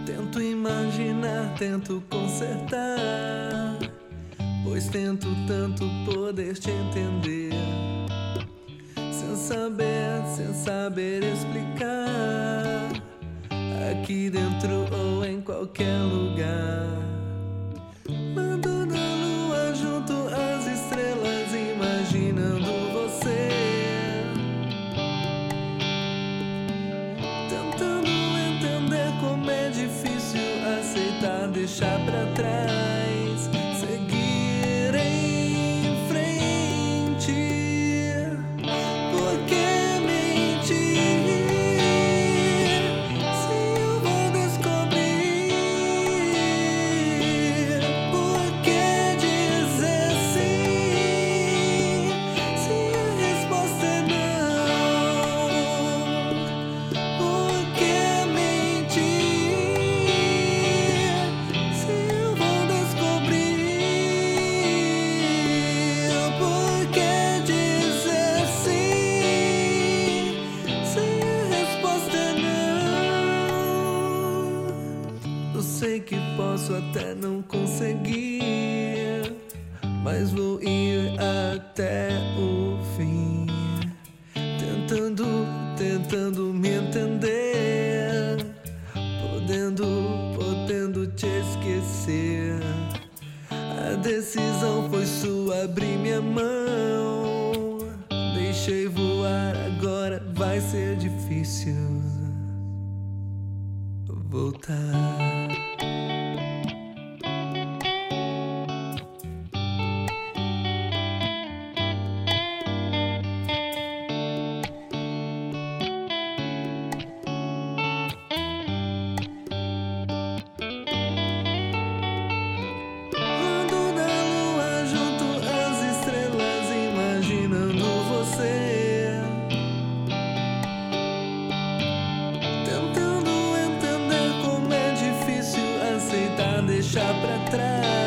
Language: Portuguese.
Tento imaginar, tento consertar, pois tento tanto poder te entender, sem saber explicar, aqui dentro ou em qualquer lugar. Mando na lua junto às estrelas, imaginando você, tentando entender como é difícil aceitar, deixar pra trás, seguir em frente. Por que mentir se eu vou descobrir? Por que dizer sim se a resposta é não? Por que mentir se eu vou descobrir? Por que dizer sim se a resposta é não? Eu sei que posso até não conseguir, mas vou ir até o fim, tentando me entender, podendo te esquecer. A decisão foi sua, abri minha mão, deixei voar, agora vai ser difícil voltar. Ando na lua junto às estrelas, imaginando você, tentando entender como é difícil aceitar, deixar pra trás.